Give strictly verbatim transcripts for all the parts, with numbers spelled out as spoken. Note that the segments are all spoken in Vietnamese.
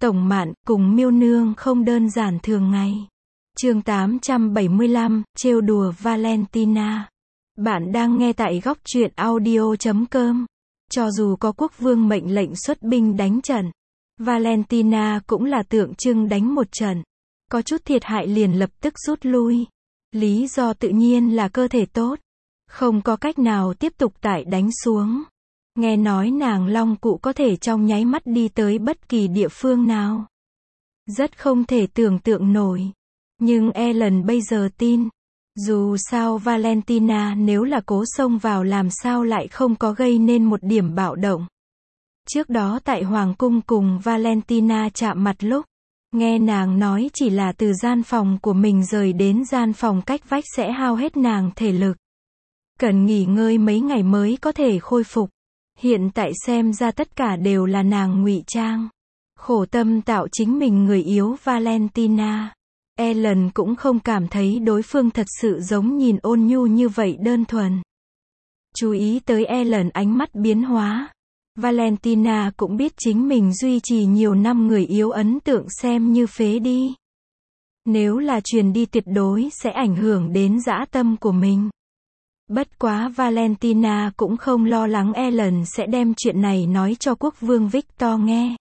Tổng Mạn cùng Miêu Nương không đơn giản thường ngày. Chương tám trăm bảy mươi lăm, trêu đùa Valentina. Bạn đang nghe tại góc truyện audio chấm com. Cho dù có quốc vương mệnh lệnh xuất binh đánh trận, Valentina cũng là tượng trưng đánh một trận. Có chút thiệt hại liền lập tức rút lui. Lý do tự nhiên là cơ thể tốt. Không có cách nào tiếp tục tải đánh xuống. Nghe nói nàng long cụ có thể trong nháy mắt đi tới bất kỳ địa phương nào. Rất không thể tưởng tượng nổi. Nhưng Ellen bây giờ tin. Dù sao Valentina nếu là cố xông vào làm sao lại không có gây nên một điểm bạo động. Trước đó tại Hoàng cung cùng Valentina chạm mặt lúc, nghe nàng nói chỉ là từ gian phòng của mình rời đến gian phòng cách vách sẽ hao hết nàng thể lực. Cần nghỉ ngơi mấy ngày mới có thể khôi phục. Hiện tại xem ra tất cả đều là nàng ngụy trang. Khổ tâm tạo chính mình người yếu Valentina. Ellen cũng không cảm thấy đối phương thật sự giống nhìn ôn nhu như vậy đơn thuần. Chú ý tới Ellen ánh mắt biến hóa. Valentina cũng biết chính mình duy trì nhiều năm người yếu ấn tượng xem như phế đi. Nếu là truyền đi tuyệt đối sẽ ảnh hưởng đến dã tâm của mình. Bất quá Valentina cũng không lo lắng Ellen sẽ đem chuyện này nói cho quốc vương Victor nghe.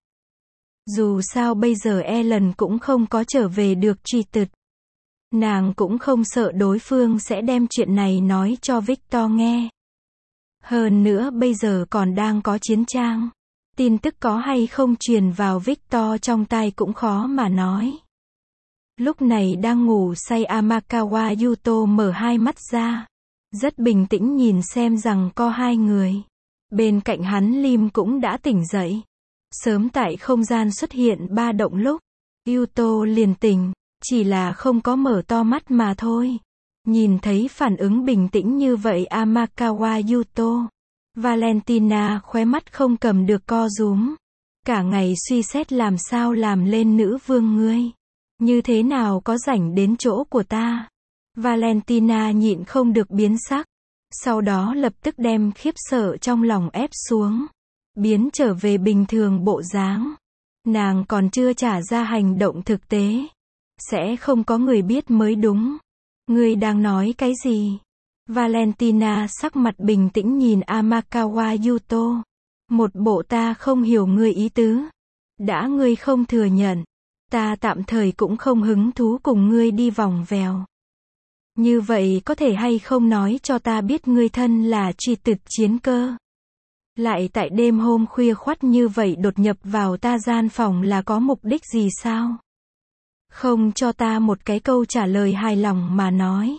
Dù sao bây giờ Ellen cũng không có trở về được truy tịch. Nàng cũng không sợ đối phương sẽ đem chuyện này nói cho Victor nghe. Hơn nữa bây giờ còn đang có chiến trang. Tin tức có hay không truyền vào Victor trong tai cũng khó mà nói. Lúc này đang ngủ say Amakawa Yuto mở hai mắt ra. Rất bình tĩnh nhìn xem rằng có hai người. Bên cạnh hắn Lim cũng đã tỉnh dậy. Sớm tại không gian xuất hiện ba động lúc, Yuto liền tỉnh, chỉ là không có mở to mắt mà thôi. Nhìn thấy phản ứng bình tĩnh như vậy Amakawa Yuto, Valentina khóe mắt không cầm được co rúm. Cả ngày suy xét làm sao làm lên nữ vương ngươi. Như thế nào có rảnh đến chỗ của ta. Valentina nhịn không được biến sắc. Sau đó lập tức đem khiếp sợ trong lòng ép xuống. Biến trở về bình thường bộ dáng. Nàng còn chưa trả ra hành động thực tế. Sẽ không có người biết mới đúng. Ngươi đang nói cái gì? Valentina sắc mặt bình tĩnh nhìn Amakawa Yuto. Một bộ ta không hiểu ngươi ý tứ. Đã ngươi không thừa nhận. Ta tạm thời cũng không hứng thú cùng ngươi đi vòng vèo. Như vậy có thể hay không nói cho ta biết ngươi thân là truy tịch chiến cơ? Lại tại đêm hôm khuya khoắt như vậy đột nhập vào ta gian phòng là có mục đích gì sao? Không cho ta một cái câu trả lời hài lòng mà nói.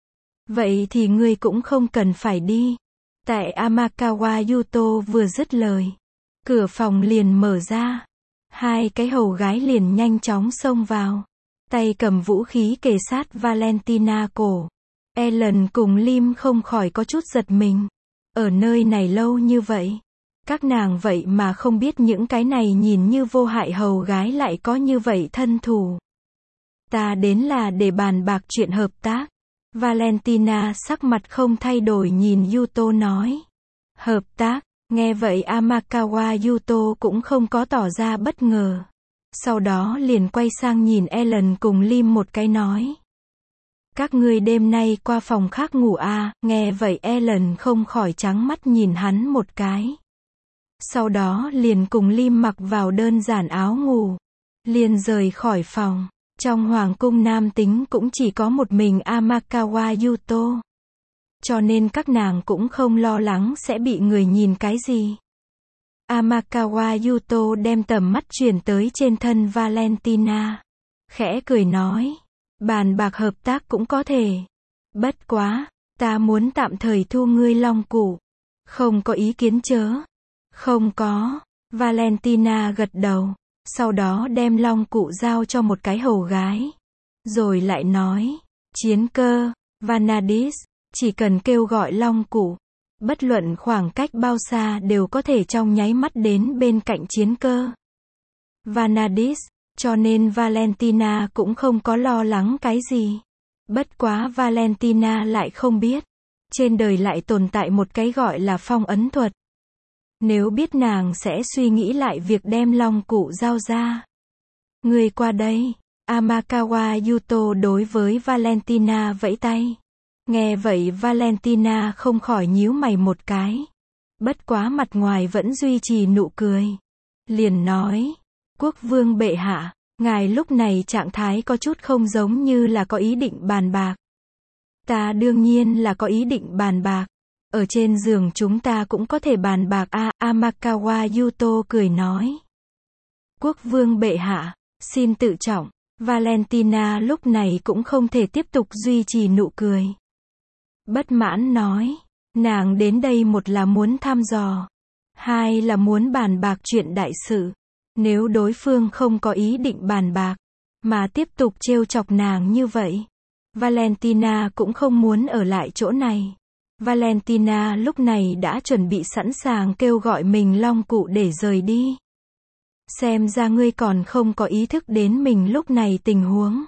Vậy thì ngươi cũng không cần phải đi. Tại Amakawa Yuto vừa dứt lời. Cửa phòng liền mở ra. Hai cái hầu gái liền nhanh chóng xông vào. Tay cầm vũ khí kề sát Valentina cổ. Ellen cùng Lim không khỏi có chút giật mình. Ở nơi này lâu như vậy. Các nàng vậy mà không biết những cái này nhìn như vô hại hầu gái lại có như vậy thân thủ. Ta đến là để bàn bạc chuyện hợp tác. Valentina sắc mặt không thay đổi nhìn Yuto nói. Hợp tác, nghe vậy Amakawa Yuto cũng không có tỏ ra bất ngờ. Sau đó liền quay sang nhìn Ellen cùng Lim một cái nói. Các ngươi đêm nay qua phòng khác ngủ à, nghe vậy Ellen không khỏi trắng mắt nhìn hắn một cái. Sau đó liền cùng Lim mặc vào đơn giản áo ngủ. Liền rời khỏi phòng. Trong hoàng cung nam tính cũng chỉ có một mình Amakawa Yuto. Cho nên các nàng cũng không lo lắng sẽ bị người nhìn cái gì. Amakawa Yuto đem tầm mắt chuyển tới trên thân Valentina. Khẽ cười nói. Bàn bạc hợp tác cũng có thể. Bất quá, ta muốn tạm thời thu ngươi long cụ. Không có ý kiến chớ. Không có. Valentina gật đầu. Sau đó đem long cụ giao cho một cái hầu gái. Rồi lại nói. Chiến cơ, Vanadis, chỉ cần kêu gọi long cụ. Bất luận khoảng cách bao xa đều có thể trong nháy mắt đến bên cạnh chiến cơ. Vanadis. Cho nên Valentina cũng không có lo lắng cái gì. Bất quá Valentina lại không biết. Trên đời lại tồn tại một cái gọi là phong ấn thuật. Nếu biết nàng sẽ suy nghĩ lại việc đem long cụ giao ra. Ngươi qua đây. Amakawa Yuto đối với Valentina vẫy tay. Nghe vậy Valentina không khỏi nhíu mày một cái. Bất quá mặt ngoài vẫn duy trì nụ cười. Liền nói, quốc vương bệ hạ, ngài lúc này trạng thái có chút không giống như là có ý định bàn bạc. Ta đương nhiên là có ý định bàn bạc. Ở trên giường chúng ta cũng có thể bàn bạc a. À, Amakawa Yuto cười nói. Quốc vương bệ hạ, xin tự trọng. Valentina lúc này cũng không thể tiếp tục duy trì nụ cười. Bất mãn nói, nàng đến đây một là muốn thăm dò, hai là muốn bàn bạc chuyện đại sự. Nếu đối phương không có ý định bàn bạc, mà tiếp tục trêu chọc nàng như vậy, Valentina cũng không muốn ở lại chỗ này. Valentina lúc này đã chuẩn bị sẵn sàng kêu gọi mình long cụ để rời đi. Xem ra ngươi còn không có ý thức đến mình lúc này tình huống.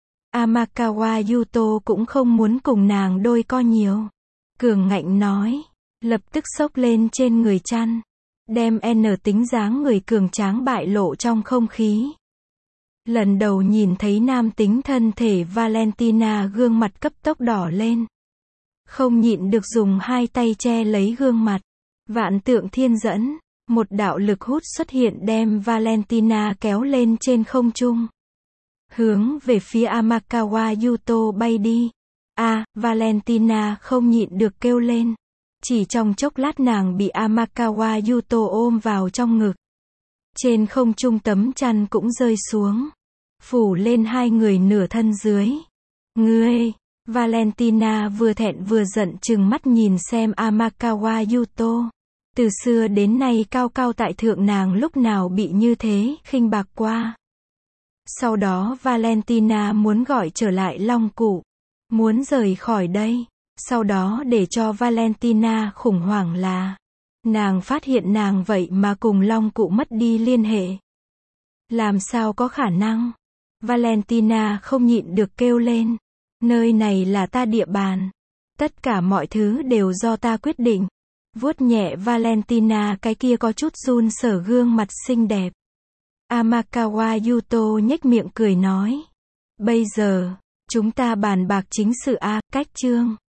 Amakawa Yuto cũng không muốn cùng nàng đôi co nhiều. Cường ngạnh nói, lập tức xốc lên trên người chăn, đem N tính dáng người cường tráng bại lộ trong không khí. Lần đầu nhìn thấy nam tính thân thể Valentina gương mặt cấp tốc đỏ lên. Không nhịn được dùng hai tay che lấy gương mặt. Vạn tượng thiên dẫn, một đạo lực hút xuất hiện đem Valentina kéo lên trên không trung. Hướng về phía Amakawa Yuto bay đi. A, à, Valentina không nhịn được kêu lên. Chỉ trong chốc lát nàng bị Amakawa Yuto ôm vào trong ngực. Trên không trung tấm chăn cũng rơi xuống. Phủ lên hai người nửa thân dưới. Ngươi! Valentina vừa thẹn vừa giận trừng mắt nhìn xem Amakawa Yuto. Từ xưa đến nay cao cao tại thượng nàng lúc nào bị như thế, khinh bạc qua. Sau đó Valentina muốn gọi trở lại long cụ. Muốn rời khỏi đây. Sau đó để cho Valentina khủng hoảng là, nàng phát hiện nàng vậy mà cùng long cụ mất đi liên hệ. Làm sao có khả năng? Valentina không nhịn được kêu lên. Nơi này là ta địa bàn. Tất cả mọi thứ đều do ta quyết định. Vuốt nhẹ Valentina cái kia có chút run sở gương mặt xinh đẹp. Amakawa Yuto nhếch miệng cười nói. Bây giờ, chúng ta bàn bạc chính sự a, cách chương.